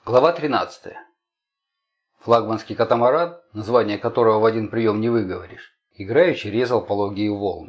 Глава 13. Флагманский катамаран, название которого в один прием не выговоришь, играючи резал пологие волны.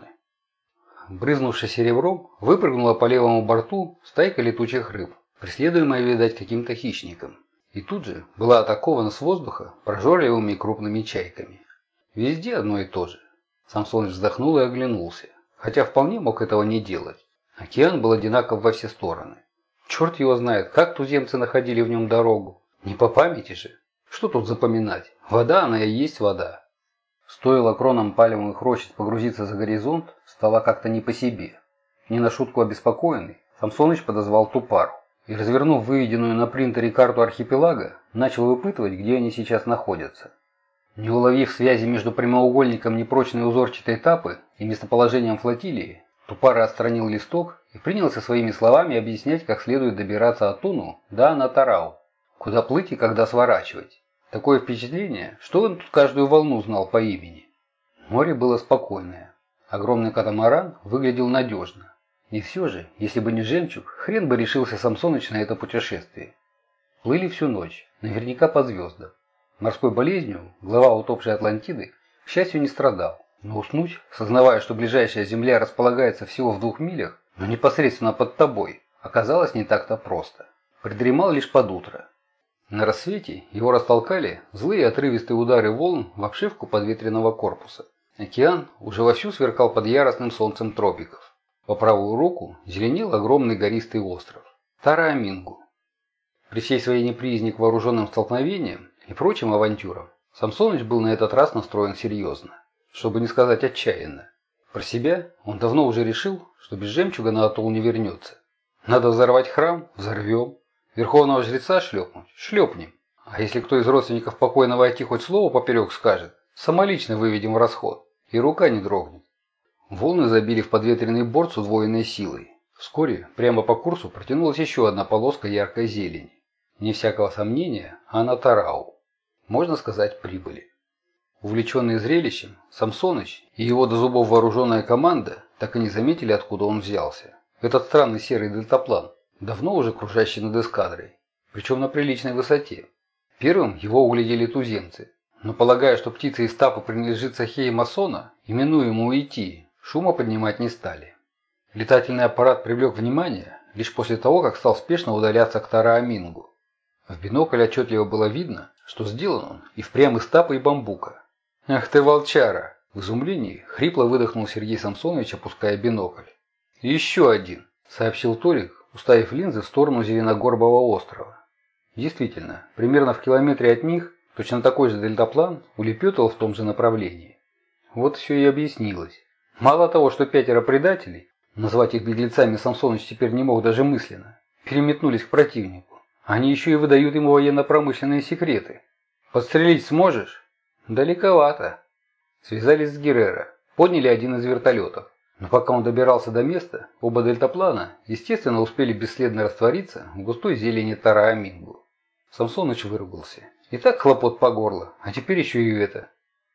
Брызнувши серебром, выпрыгнула по левому борту стайка летучих рыб, преследуемая, видать, каким-то хищником. И тут же была атакована с воздуха прожорливыми крупными чайками. Везде одно и то же. Самсоныч вздохнул и оглянулся, хотя вполне мог этого не делать. Океан был одинаков во все стороны. Черт его знает, как туземцы находили в нем дорогу. Не по памяти же. Что тут запоминать? Вода, она и есть вода. Стоило кронам пальмовых рощиц погрузиться за горизонт, стало как-то не по себе. Не на шутку обеспокоенный, Самсоныч подозвал Тупару и, развернув выведенную на принтере карту архипелага, начал выпытывать, где они сейчас находятся. Не уловив связи между прямоугольником непрочной узорчатой тапы и местоположением флотилии, Тупара отстранил листок и принялся своими словами объяснять, как следует добираться от Туну до Анатарау, куда плыть и когда сворачивать. Такое впечатление, что он тут каждую волну знал по имени. Море было спокойное. Огромный катамаран выглядел надежно. И все же, если бы не жемчуг, хрен бы решился Самсоныч на это путешествие. Плыли всю ночь, наверняка по звездам. Морской болезнью глава утопшей Атлантиды, к счастью, не страдал. Но уснуть, сознавая, что ближайшая земля располагается всего в 2 милях, но непосредственно под тобой, оказалось не так-то просто. Придремал лишь под утро. На рассвете его растолкали злые отрывистые удары волн в обшивку подветренного корпуса. Океан уже вовсю сверкал под яростным солнцем тропиков. По правую руку зеленел огромный гористый остров – Тараамингу. При всей своей неприязни к вооруженным столкновениям и прочим авантюрам, Самсоныч был на этот раз настроен серьезно, чтобы не сказать отчаянно. Про себя он давно уже решил, что без жемчуга на атолл не вернется. Надо взорвать храм – взорвем. Верховного жреца шлепнуть – шлепнем. А если кто из родственников покойного войти хоть слово поперек скажет, самолично выведем в расход, и рука не дрогнет. Волны забили в подветренный борт с удвоенной силой. Вскоре прямо по курсу протянулась еще одна полоска яркой зелени. Не всякого сомнения, Анатарау. Можно сказать, прибыли. Увлеченный зрелищем, Самсоныч и его до зубов вооруженная команда так и не заметили, откуда он взялся. Этот странный серый дельтаплан, давно уже кружащий над эскадрой, причем на приличной высоте. Первым его углядели туземцы, но полагая, что птица из стапа принадлежит Сахеи Масона, именуемому Ити, шума поднимать не стали. Летательный аппарат привлек внимание лишь после того, как стал спешно удаляться к Тараамингу. В бинокль отчетливо было видно, что сделан он и впрямь из стапа и бамбука. «Ах ты, волчара!» В изумлении хрипло выдохнул Сергей Самсонович, опуская бинокль. «Еще один!» – сообщил Толик, уставив линзы в сторону Зеленогорбого острова. Действительно, примерно в километре от них точно такой же дельтаплан улепетывал в том же направлении. Вот все и объяснилось. Мало того, что 5 предателей, назвать их беглецами Самсоныч теперь не мог даже мысленно, переметнулись к противнику, они еще и выдают ему военно-промышленные секреты. «Подстрелить сможешь?» «Далековато». Связались с Геррера, подняли один из вертолетов. Но пока он добирался до места, оба дельтаплана, естественно, успели бесследно раствориться в густой зелени Тараамингу. Самсоныч выругался. И так хлопот по горло, а теперь еще и это.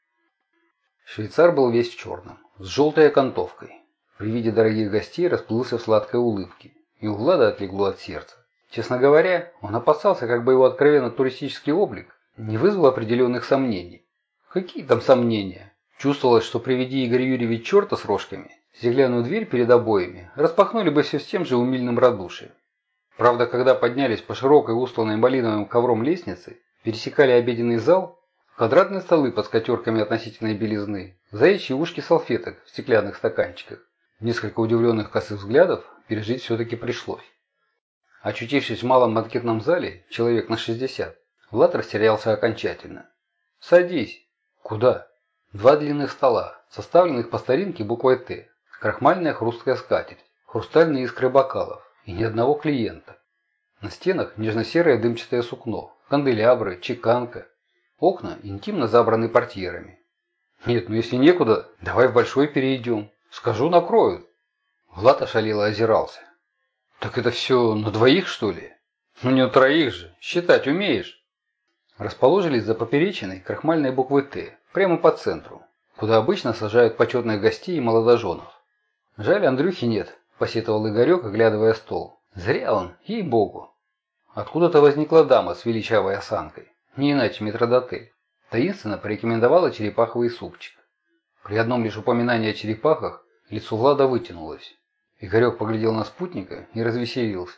Швейцар был весь в черном, с желтой окантовкой. При виде дорогих гостей расплылся в сладкой улыбке, и у Влада отлегло от сердца. Честно говоря, он опасался, как бы его откровенно туристический облик не вызвал определенных сомнений. Какие там сомнения? Чувствовалось, что приведи Игорь Юрьевич черта с рожками, стеклянную дверь перед обоями распахнули бы все с тем же умильным радушием. Правда, когда поднялись по широкой устланной малиновым ковром лестнице, пересекали обеденный зал, квадратные столы под скатерками относительной белизны, заячьи ушки салфеток в стеклянных стаканчиках. Несколько удивленных косых взглядов пережить все-таки пришлось. Очутившись в малом банкетном зале, человек на 60, Влад растерялся окончательно. «Садись». «Куда?» 2 длинных стола, составленных по старинке буквой «Т», крахмальная хрусткая скатерть, хрустальные искры бокалов и ни одного клиента. На стенах нежно-серое дымчатое сукно, канделябры, чеканка. Окна интимно забраны портьерами. «Нет, ну если некуда, давай в большой перейдем. Скажу, накроют». Влад ошалело озирался. «Так это все на 2, что ли?» «Ну не на 3 же. Считать умеешь?» Расположились за поперечиной крахмальной буквы «Т», прямо по центру, куда обычно сажают почетных гостей и молодоженов. «Жаль, Андрюхи нет», – посетовал Игорек, оглядывая стол. «Зря он, ей-богу». Откуда-то возникла дама с величавой осанкой, не иначе метрдотель. Таинственно порекомендовала черепаховый супчик. При одном лишь упоминании о черепахах лицо Влада вытянулось. Игорек поглядел на спутника и развеселился.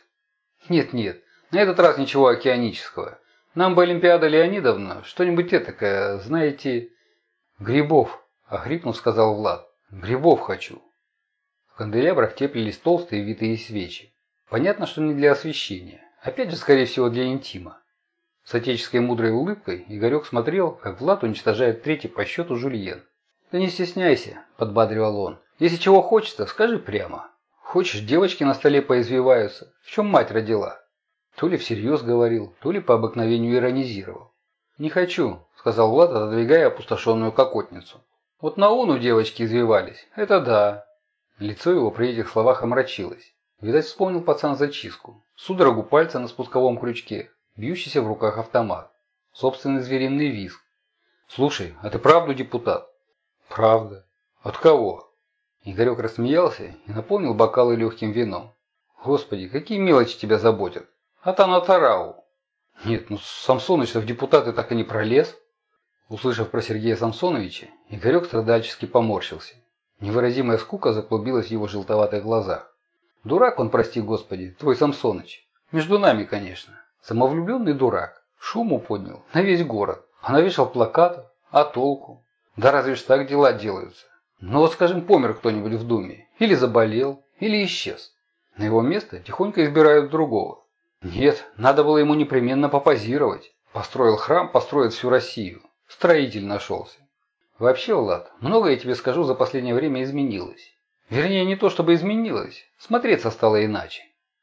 Нет, на этот раз ничего океанического. Нам бы Олимпиада Леонидовна что-нибудь этакое, знаете... Грибов, охрипнув, сказал Влад. Грибов хочу. В канделябрах теплились толстые витые свечи. Понятно, что не для освещения. Опять же, скорее всего, для интима. С отеческой мудрой улыбкой Игорек смотрел, как Влад уничтожает третий по счету жульен. «Да не стесняйся», – подбадривал он. «Если чего хочется, скажи прямо. Хочешь, девочки на столе поизвиваются. В чем мать родила?» То ли всерьез говорил, то ли по обыкновению иронизировал. «Не хочу», – сказал Влад, отодвигая опустошенную кокотницу. «Вот на уну девочки извивались. Это да». Лицо его при этих словах омрачилось. Видать, вспомнил пацан зачистку. Судорогу пальца на спусковом крючке, бьющийся в руках автомат. Собственный звериный визг. «Слушай, а ты правду депутат?» «Правда». «От кого?» Игорек рассмеялся и наполнил бокалы легким вином. «Господи, какие мелочи тебя заботят? От Анатарау». «Нет, ну Самсоныч-то в депутаты так и не пролез». Услышав про Сергея Самсоновича, Игорек страдальчески поморщился. Невыразимая скука заклубилась в его желтоватых глазах. «Дурак он, прости господи, твой Самсоныч. Между нами, конечно. Самовлюбленный дурак. Шуму поднял на весь город. А навешал плакатов. А толку? Да разве ж так дела делаются? Ну вот, скажем, помер кто-нибудь в Думе. Или заболел, или исчез. На его место тихонько избирают другого. Нет, надо было ему непременно попозировать. Построил храм, построит всю Россию. Строитель нашелся. Вообще, Влад, многое, я тебе скажу, за последнее время изменилось. Вернее, не то чтобы изменилось, смотреться стало иначе.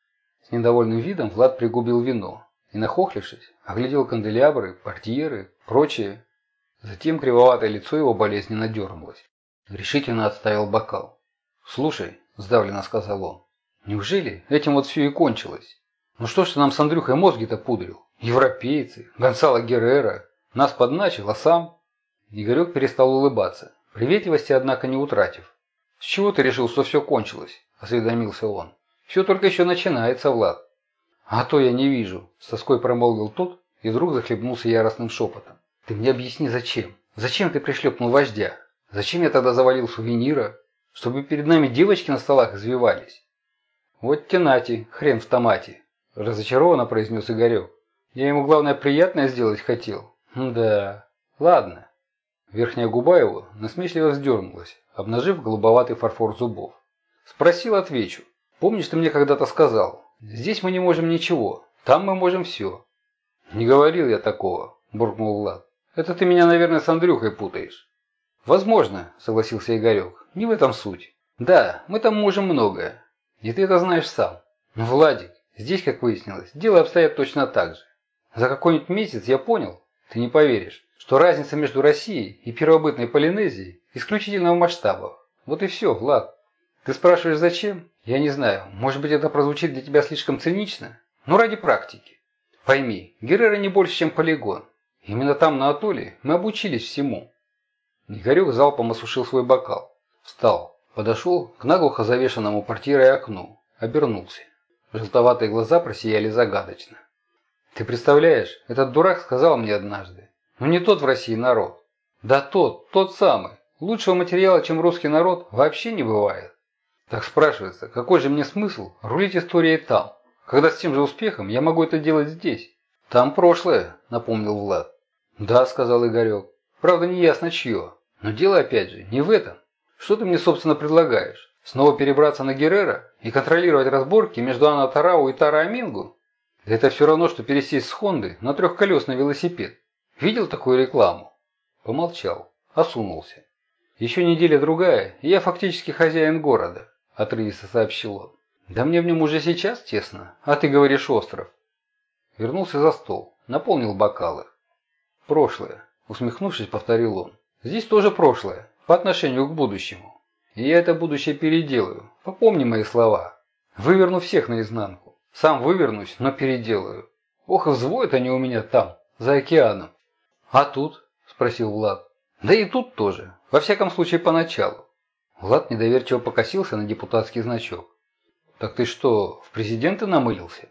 С недовольным видом Влад пригубил вино и, нахохлившись, оглядел канделябры, портьеры, прочее. Затем кривоватое лицо его болезненно дернулось. Решительно отставил бокал. «Слушай», – сдавленно сказал он, – «неужели этим вот все и кончилось? Ну что ж ты нам с Андрюхой мозги-то пудрил? Европейцы, Гонсало Геррера, нас подначил, а сам...» Игорек перестал улыбаться, приветливости, однако, не утратив. «С чего ты решил, что все кончилось?» – осведомился он. «Все только еще начинается, Влад». «А то я не вижу», – с тоской промолвил тот и вдруг захлебнулся яростным шепотом. «Ты мне объясни, зачем? Зачем ты пришлепнул вождя? Зачем я тогда завалил сувенира? Чтобы перед нами девочки на столах извивались?» «Вот тянати, хрен в томате», – разочарованно произнес Игорек. «Я ему, главное, приятное сделать хотел». «Да, ладно». Верхняя губа его насмешливо вздернулась, обнажив голубоватый фарфор зубов. «Спросил, отвечу. Помнишь, ты мне когда-то сказал, здесь мы не можем ничего, там мы можем все». «Не говорил я такого», – буркнул Влад. «Это ты меня, наверное, с Андрюхой путаешь». «Возможно», – согласился Игорек, – «не в этом суть. Да, мы там можем многое. И ты это знаешь сам. Но, Владик, здесь, как выяснилось, дело обстоят точно так же. За какой-нибудь месяц я понял, ты не поверишь, что разница между Россией и первобытной Полинезией исключительно в масштабах. Вот и все, Влад. Ты спрашиваешь, зачем? Я не знаю, может быть, это прозвучит для тебя слишком цинично, но ради практики. Пойми, Геррера не больше, чем полигон. Именно там, на атолле, мы обучились всему». Игорек залпом осушил свой бокал. Встал, подошел к наглухо завешенному портьерой окну, обернулся. Желтоватые глаза просияли загадочно. «Ты представляешь, этот дурак сказал мне однажды, ну не тот в России народ. Да тот самый. Лучшего материала, чем русский народ, вообще не бывает. Так спрашивается, какой же мне смысл рулить историей там, когда с тем же успехом я могу это делать здесь?» «Там прошлое», — напомнил Влад. «Да», — сказал Игорек. «Правда, не ясно чье. Но дело, опять же, не в этом. Что ты мне, собственно, предлагаешь? Снова перебраться на Геррера и контролировать разборки между Анатарау и Тара-Амингу? Да это все равно, что пересесть с Хонды на трехколесный велосипед. Видел такую рекламу?» Помолчал, осунулся. «Еще неделя-другая, и я фактически хозяин города», – отрывисто сообщил он. «Да мне в нем уже сейчас тесно, а ты говоришь остров». Вернулся за стол, наполнил бокалы. «Прошлое», – усмехнувшись, повторил он. «Здесь тоже прошлое, по отношению к будущему. И я это будущее переделаю, попомни мои слова. Выверну всех наизнанку. Сам вывернусь, но переделаю. Ох, и взвоют они у меня там, за океаном». «А тут?» – спросил Влад. «Да и тут тоже. Во всяком случае, поначалу». Влад недоверчиво покосился на депутатский значок. «Так ты что, в президенты намылился?»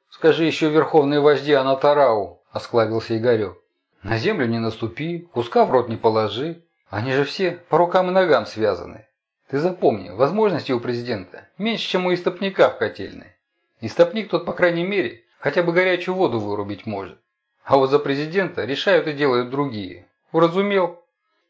Скажи еще верховные вожди Анатарау, осклабился Игорек. На землю не наступи, куска в рот не положи. Они же все по рукам и ногам связаны. Ты запомни, возможности у президента меньше, чем у истопника в котельной. Истопник тот, по крайней мере, хотя бы горячую воду вырубить может. А вот за президента решают и делают другие. Уразумел?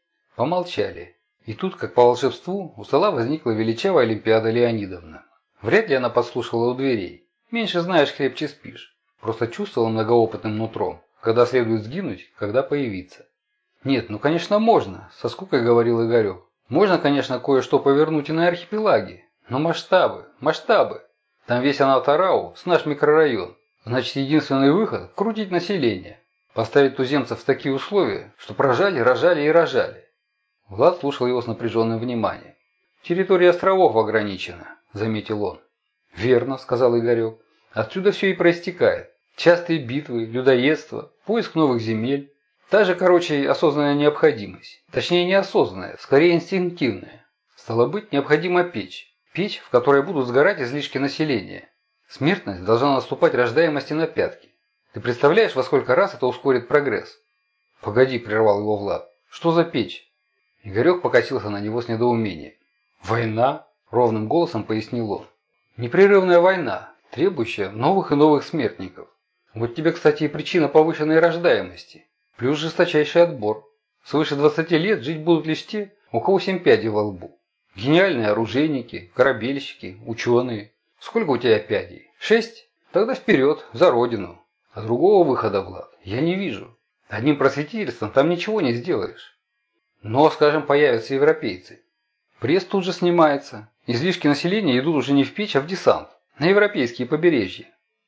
Помолчали. И тут, как по волшебству, у стола возникла величавая Олимпиада Леонидовна. Вряд ли она подслушивала у дверей. Меньше знаешь, крепче спишь. Просто чувствовала многоопытным нутром, когда следует сгинуть, когда появиться. Нет, ну конечно можно, со скукой говорил Игорек. Можно, конечно, кое-что повернуть и на архипелаге. Но масштабы, масштабы. Там весь Анатарау с наш микрорайон. Значит, единственный выход – крутить население. Поставить туземцев в такие условия, что прожали, рожали и рожали. Влад слушал его с напряженным вниманием. «Территория островов ограничена», – заметил он. «Верно», – сказал Игорек. «Отсюда все и проистекает. Частые битвы, людоедство, поиск новых земель. Та же, короче, осознанная необходимость. Точнее, неосознанная, скорее инстинктивная. Стало быть, необходима печь. Печь, в которой будут сгорать излишки населения. Смертность должна наступать рождаемости на пятки. Ты представляешь, во сколько раз это ускорит прогресс?» «Погоди», – прервал его Влад. «Что за печь?» Игорек покосился на него с недоумением. «Война?» – ровным голосом пояснил он. «Непрерывная война, требующая новых и новых смертников. Вот тебе, кстати, и причина повышенной рождаемости. Плюс жесточайший отбор. Свыше 20 лет жить будут лишь те, у кого 7 пядей во лбу. Гениальные оружейники, корабельщики, ученые. Сколько у тебя пядей? 6? Тогда вперед, за родину. А другого выхода, Влад, я не вижу. Одним просветительством там ничего не сделаешь. Но, скажем, появятся европейцы. Пресс тут же снимается. Излишки населения идут уже не в печь, а в десант. На европейские побережья.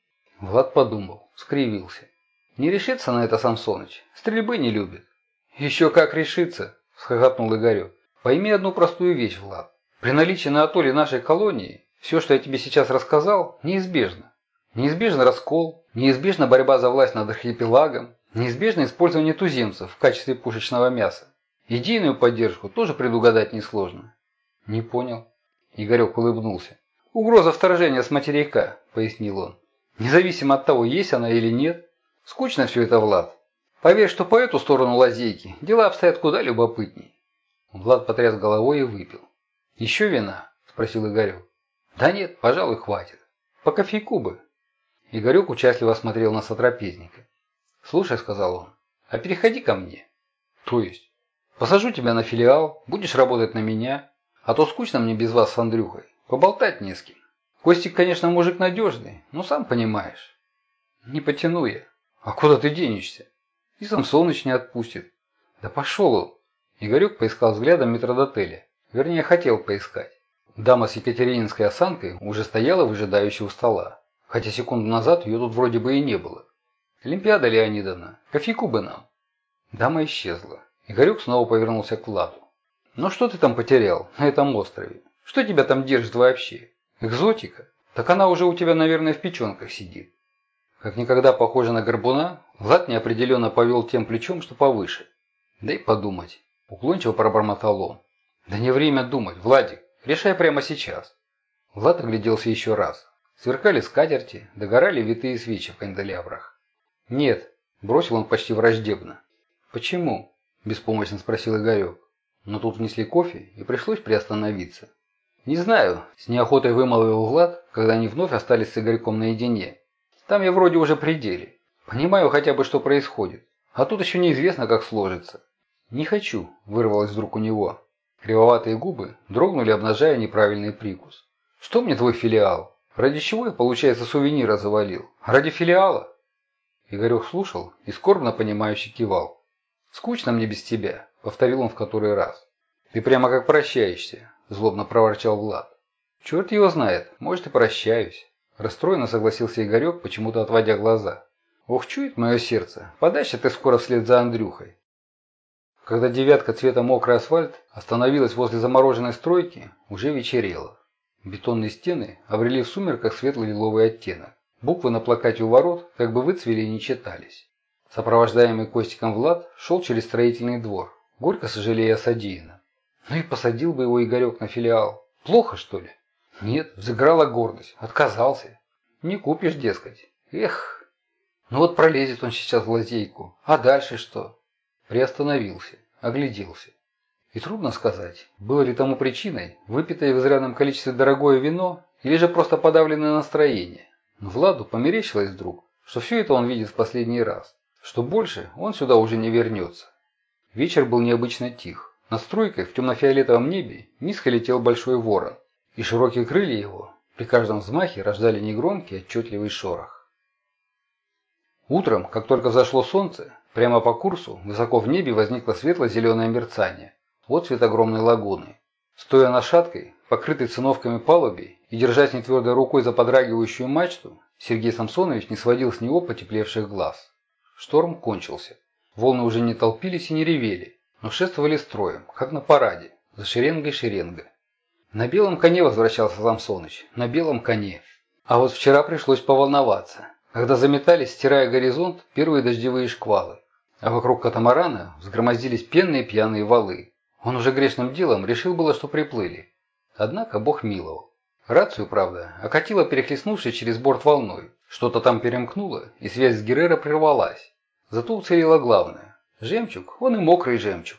Влад подумал, скривился. Не решится на это Самсоныч. Стрельбы не любит. Еще как решится, схохотнул Игорек. Пойми одну простую вещь, Влад. При наличии на атолле нашей колонии, все, что я тебе сейчас рассказал, неизбежно. Неизбежен раскол, неизбежна борьба за власть над архипелагом, неизбежно использование туземцев в качестве пушечного мяса. Идейную поддержку тоже предугадать несложно. Не понял. Игорек улыбнулся. Угроза вторжения с материка, пояснил он. Независимо от того, есть она или нет. Скучно все это, Влад. Поверь, что по эту сторону лазейки дела обстоят куда любопытней. Влад потряс головой и выпил. Еще вина? Спросил Игорек. Да нет, пожалуй, хватит. По кофейку бы. Игорек участливо смотрел на сотрапезника. Слушай, сказал он, а переходи ко мне. То есть? Посажу тебя на филиал, будешь работать на меня, а то скучно мне без вас с Андрюхой. Поболтать не с кем. Костик, конечно, мужик надежный, но сам понимаешь. Не потяну я. А куда ты денешься? И Самсоныч не отпустит. Да пошел он. Игорек поискал взглядом метрдотеля. Вернее, хотел поискать. Дама с екатерининской осанкой уже стояла выжидающей у стола. Хотя секунду назад ее тут вроде бы и не было. Олимпиада Леонидовна, кофейку бы нам. Дама исчезла. Игорек снова повернулся к Владу. «Ну что ты там потерял на этом острове? Что тебя там держит вообще? Экзотика? Так она уже у тебя, наверное, в печенках сидит». Как никогда похоже на горбуна, Влад неопределенно повел тем плечом, что повыше. «Дай подумать», – уклончиво пробормотал он. «Да не время думать, Владик, решай прямо сейчас». Влад огляделся еще раз. Сверкали скатерти, догорали витые свечи в канделябрах. «Нет», – бросил он почти враждебно. «Почему?» – беспомощно спросил Игорек. Но тут внесли кофе, и пришлось приостановиться. «Не знаю», – с неохотой вымолвил Влад, когда они вновь остались с Игорьком наедине. «Там я вроде уже при деле. Понимаю хотя бы, что происходит. А тут еще неизвестно, как сложится». «Не хочу», – вырвалось вдруг у него. Кривоватые губы дрогнули, обнажая неправильный прикус. «Что мне твой филиал? Ради чего я, получается, сувенира завалил? Ради филиала?» Игорек слушал и скорбно понимающе кивал. «Скучно мне без тебя», — повторил он в который раз. «Ты прямо как прощаешься», — злобно проворчал Влад. «Черт его знает, может и прощаюсь», — расстроенно согласился Игорек, почему-то отводя глаза. «Ох, чует мое сердце, подальше ты скоро вслед за Андрюхой». Когда девятка цвета мокрый асфальт остановилась возле замороженной стройки, уже вечерело. Бетонные стены обрели в сумерках светло-лиловый оттенок. Буквы на плакате у ворот как бы выцвели и не читались. Сопровождаемый Костиком Влад шел через строительный двор, горько сожалея о содеянном. Ну и посадил бы его Игорек на филиал. Плохо, что ли? Нет, взыграла гордость. Отказался. Не купишь, дескать. Эх, ну вот пролезет он сейчас в лазейку. А дальше что? Приостановился, огляделся. И трудно сказать, было ли тому причиной выпитое в изрядном количестве дорогое вино или же просто подавленное настроение. Но Владу померещилось вдруг, что все это он видит в последний раз, что больше он сюда уже не вернется. Вечер был необычно тих. Над струйкой в темно-фиолетовом небе низко летел большой ворон, и широкие крылья его при каждом взмахе рождали негромкий отчетливый шорох. Утром, как только взошло солнце, прямо по курсу высоко в небе возникло светло-зеленое мерцание. Отцвет огромной лагуны. Стоя на шаткой, покрытой циновками палубе и держась нетвердой рукой за подрагивающую мачту, Сергей Самсонович не сводил с него потеплевших глаз. Шторм кончился. Волны уже не толпились и не ревели, но шествовали строем, как на параде, за шеренгой шеренга. На белом коне возвращался Самсоныч, на белом коне. А вот вчера пришлось поволноваться, когда заметались, стирая горизонт, первые дождевые шквалы, а вокруг катамарана взгромоздились пенные пьяные валы. Он уже грешным делом решил было, что приплыли. Однако Бог миловал. Рацию, правда, окатило перехлестнувшей через борт волной. Что-то там перемкнуло, и связь с Герреро прервалась. Зато уцелело главное. Жемчуг, он и мокрый жемчуг.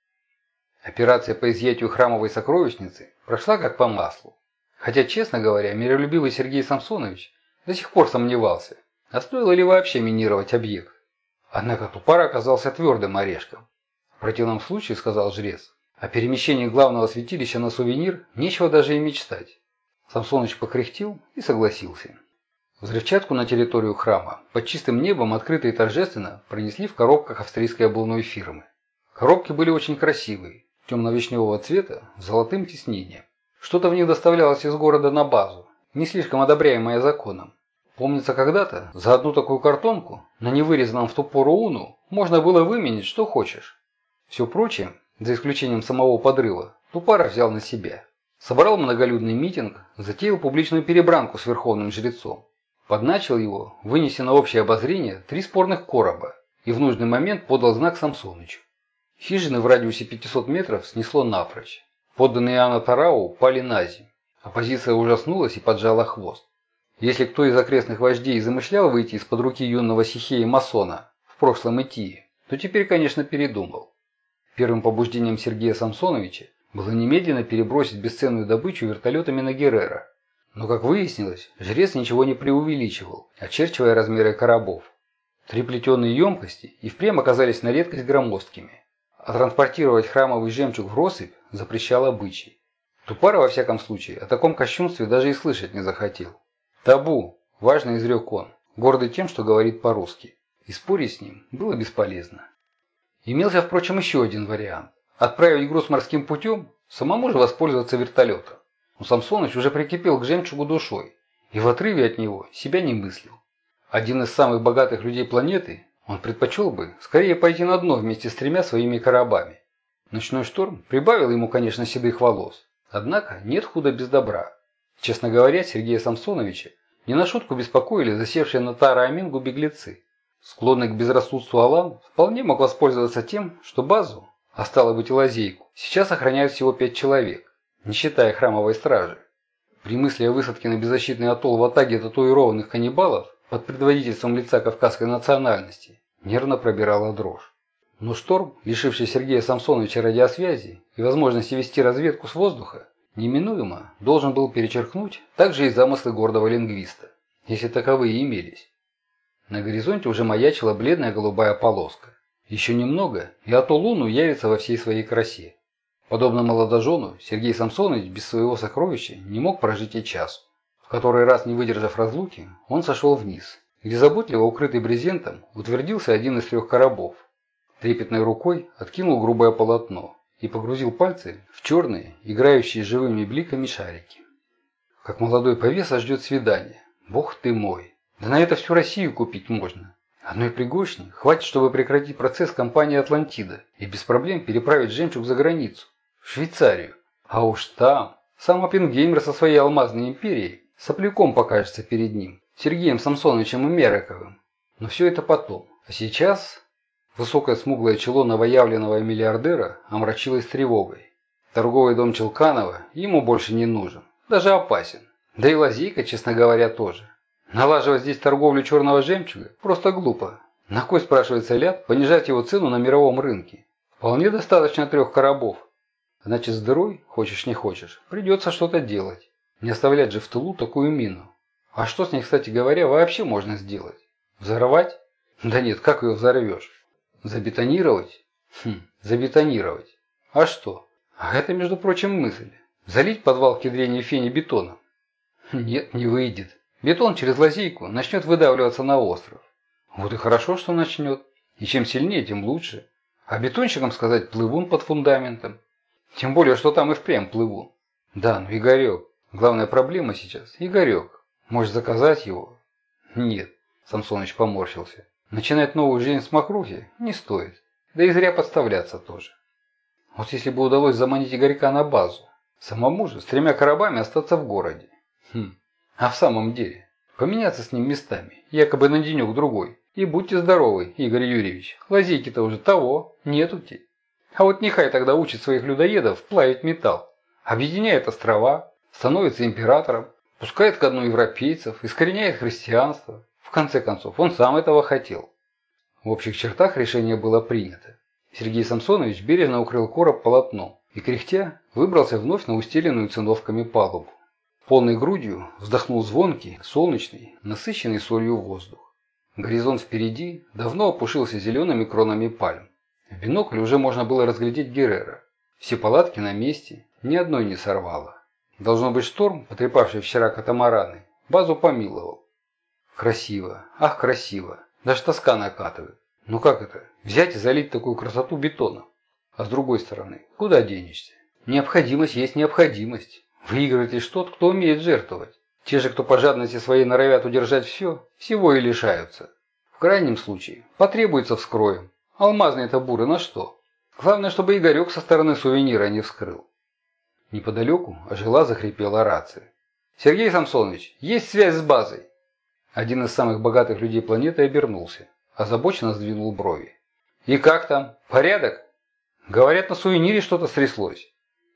Операция по изъятию храмовой сокровищницы прошла как по маслу. Хотя, честно говоря, миролюбивый Сергей Самсонович до сих пор сомневался, а стоило ли вообще минировать объект. Однако Тупар оказался твердым орешком. В противном случае, сказал жрец, о перемещении главного святилища на сувенир нечего даже и мечтать. Самсоныч покряхтел и согласился. Взрывчатку на территорию храма под чистым небом открыто и торжественно пронесли в коробках австрийской обувной фирмы. Коробки были очень красивые, темно-вишневого цвета, с золотым тиснением. Что-то в них доставлялось из города на базу, не слишком одобряемое законом. Помнится, когда-то за одну такую картонку на невырезанном в ту пору уну можно было выменить что хочешь. Все прочее, за исключением самого подрыва, Тупара взял на себя. Собрал многолюдный митинг, затеял публичную перебранку с верховным жрецом. Подначил его, вынеся на общее обозрение 3 спорных короба, и в нужный момент подал знак Самсонычу. Хижины в радиусе 500 метров снесло напрочь. Подданные Иоанна Тарау пали на землю. Оппозиция ужаснулась и поджала хвост. Если кто из окрестных вождей замышлял выйти из-под руки юного Сихея-масона в прошлом Итии, то теперь, конечно, передумал. Первым побуждением Сергея Самсоновича было немедленно перебросить бесценную добычу вертолетами на Герреро. Но, как выяснилось, жрец ничего не преувеличивал, очерчивая размеры коробов. 3 плетеные емкости и впрямь оказались на редкость громоздкими. А транспортировать храмовый жемчуг в россыпь запрещал обычай. Тупара, во всяком случае, о таком кощунстве даже и слышать не захотел. «Табу!» – важно изрек он, гордый тем, что говорит по-русски. И спорить с ним было бесполезно. Имелся, впрочем, еще один вариант. Отправить груз морским путем, самому же воспользоваться вертолетом. Но Самсоныч уже прикипел к жемчугу душой, и в отрыве от него себя не мыслил. Один из самых богатых людей планеты, он предпочел бы скорее пойти на дно вместе с 3 своими коробами. Ночной шторм прибавил ему, конечно, седых волос. Однако нет худа без добра. Честно говоря, Сергея Самсоновича не на шутку беспокоили засевшие на Таро-Амингу беглецы. Склонный к безрассудству Алан вполне мог воспользоваться тем, что базу, а стало быть и лазейку, сейчас охраняют всего 5 человек, не считая храмовой стражи. При мысли о высадке на беззащитный атолл в атаге татуированных каннибалов под предводительством лица кавказской национальности нервно пробирала дрожь. Но шторм, лишивший Сергея Самсоновича радиосвязи и возможности вести разведку с воздуха, неминуемо должен был перечеркнуть также и замыслы гордого лингвиста, если таковые имелись. На горизонте уже маячила бледная голубая полоска. Еще немного, и атолл Луну явится во всей своей красе. Подобно молодожену, Сергей Самсонович без своего сокровища не мог прожить и часу. В который раз, не выдержав разлуки, он сошел вниз, где заботливо укрытый брезентом утвердился один из 3 коробов. Трепетной рукой откинул грубое полотно и погрузил пальцы в черные, играющие живыми бликами шарики. Как молодой повеса ждет свидания. Бог ты мой! Да на это всю Россию купить можно. Одной пригоршни хватит, чтобы прекратить процесс компании «Атлантида» и без проблем переправить жемчуг за границу, в Швейцарию. А уж там сам Оппенгеймер со своей алмазной империей сопляком покажется перед ним, Сергеем Самсоновичем Эмерековым. Но все это потом. А сейчас высокое смуглое чело новоявленного миллиардера омрачилось тревогой. Торговый дом Челканова ему больше не нужен, даже опасен. Да и лазейка, честно говоря, тоже. Налаживать здесь торговлю черного жемчуга просто глупо. На кой, спрашивается Ляд, понижать его цену на мировом рынке? Вполне достаточно 3 коробов. Значит, с дырой, хочешь не хочешь, придется что-то делать. Не оставлять же в тылу такую мину. А что с ней, кстати говоря, вообще можно сделать? Взорвать? Да нет, как ее взорвешь? Забетонировать? Забетонировать. А что? А это, между прочим, мысль. Залить подвал кедрения фени бетоном? Нет, не выйдет. Бетон через лазейку начнет выдавливаться на остров. Вот и хорошо, что начнет. И чем сильнее, тем лучше. А бетонщикам сказать плывун под фундаментом. Тем более, что там и впрямь плывун. Да, ну Игорек. Главная проблема сейчас – Игорек. Может заказать его? Нет, Самсоныч поморщился. Начинать новую жизнь с мокрухи не стоит. Да и зря подставляться тоже. Вот если бы удалось заманить Игорька на базу. Самому же с 3 коробами остаться в городе. А в самом деле, поменяться с ним местами, якобы на денек-другой. И будьте здоровы, Игорь Юрьевич, лазейки-то уже того, нету-те. А вот нехай тогда учит своих людоедов плавить металл. Объединяет острова, становится императором, пускает ко дну европейцев, искореняет христианство. В конце концов, он сам этого хотел. В общих чертах решение было принято. Сергей Самсонович бережно укрыл короб полотном и, кряхтя, выбрался вновь на устеленную циновками палубу. Полной грудью вздохнул звонкий, солнечный, насыщенный солью воздух. Горизонт впереди давно опушился зелеными кронами пальм. В бинокль уже можно было разглядеть Геррера. Все палатки на месте, ни одной не сорвало. Должно быть, шторм, потрепавший вчера катамараны, базу помиловал. Красиво, ах красиво, даже тоска накатывает. Ну как это, взять и залить такую красоту бетоном? А с другой стороны, куда денешься? Необходимость есть необходимость. Выигрывает лишь тот, кто умеет жертвовать. Те же, кто по жадности своей норовят удержать все, всего и лишаются. В крайнем случае, потребуется вскроем. Алмазные-то буры на что? Главное, чтобы Игорек со стороны сувенира не вскрыл. Неподалеку ожила, захрипела рация. «Сергей Самсонович, есть связь с базой!» Один из самых богатых людей планеты обернулся, озабоченно сдвинул брови. «И как там? Порядок?» «Говорят, на сувенире что-то стряслось».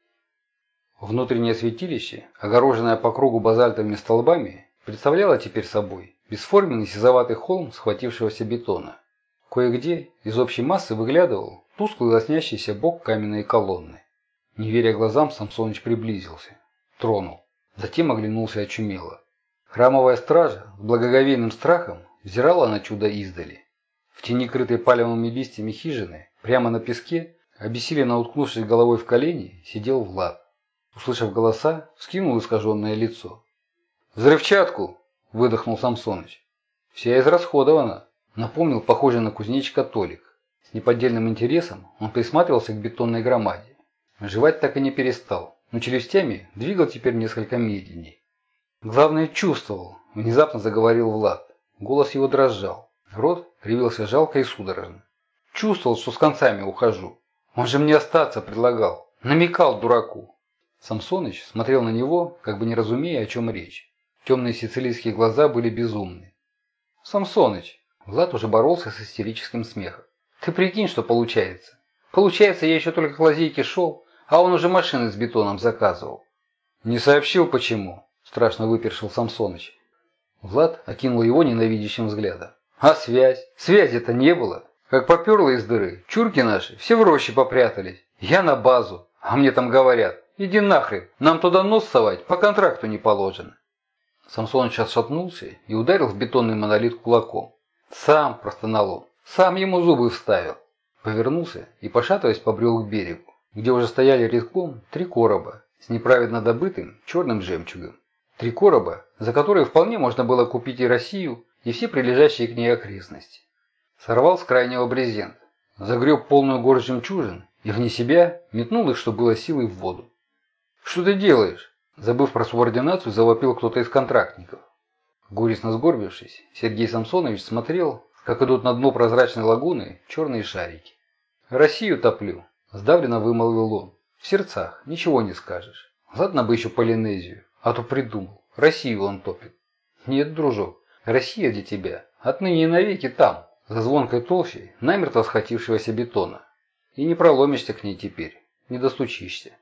Внутреннее святилище, огороженное по кругу базальтовыми столбами, представляло теперь собой бесформенный сизоватый холм схватившегося бетона. Кое-где из общей массы выглядывал тусклый лоснящийся бок каменной колонны. Не веря глазам, Самсоныч приблизился. Тронул. Затем оглянулся очумело. Храмовая стража с благоговейным страхом взирала на чудо издали. В тени крытой палевыми листьями хижины, прямо на песке, обессиленно уткнувшись головой в колени, сидел Влад. Услышав голоса, вскинул искаженное лицо. «Взрывчатку!» – выдохнул Самсоныч. «Вся израсходована», – напомнил похожий на кузнечика Толик. С неподдельным интересом он присматривался к бетонной громаде. Жевать так и не перестал, но челюстями двигал теперь несколько медленней. «Главное, чувствовал», – внезапно заговорил Влад. Голос его дрожал. Рот кривился жалко и судорожно. «Чувствовал, что с концами ухожу. Он же мне остаться предлагал. Намекал дураку». Самсоныч смотрел на него, как бы не разумея, о чем речь. Темные сицилийские глаза были безумны. «Самсоныч!» Влад уже боролся с истерическим смехом. «Ты прикинь, что получается. Получается, я еще только к лазейке шел, а он уже машины с бетоном заказывал». «Не сообщил, почему?» Страшно выпершил Самсоныч. Влад окинул его ненавидящим взглядом. «А связь? Связи-то не было. Как поперло из дыры, чурки наши все в роще попрятались. Я на базу, а мне там говорят: иди нахрен, нам туда нос совать по контракту не положено». Самсоныч отшатнулся и ударил в бетонный монолит кулаком. «Сам», – простонал он, – «сам ему зубы вставил». Повернулся и, пошатываясь, побрел к берегу, где уже стояли редком 3 короба с неправедно добытым черным жемчугом. 3 короба, за которые вполне можно было купить и Россию, и все прилежащие к ней окрестности. Сорвал с крайнего брезент, загреб полную горсть жемчужин и вне себя метнул их, что было силой, в воду. «Что ты делаешь?» Забыв про субординацию, завопил кто-то из контрактников. Горестно сгорбившись, Сергей Самсонович смотрел, как идут на дно прозрачной лагуны черные шарики. «Россию топлю», – сдавленно вымолвил он. В сердцах, ничего не скажешь. Ладно бы еще Полинезию, а то придумал. Россию он топит. Нет, дружок, Россия для тебя отныне и навеки там, за звонкой толщей намертво схватившегося бетона. И не проломишься к ней теперь, не достучишься.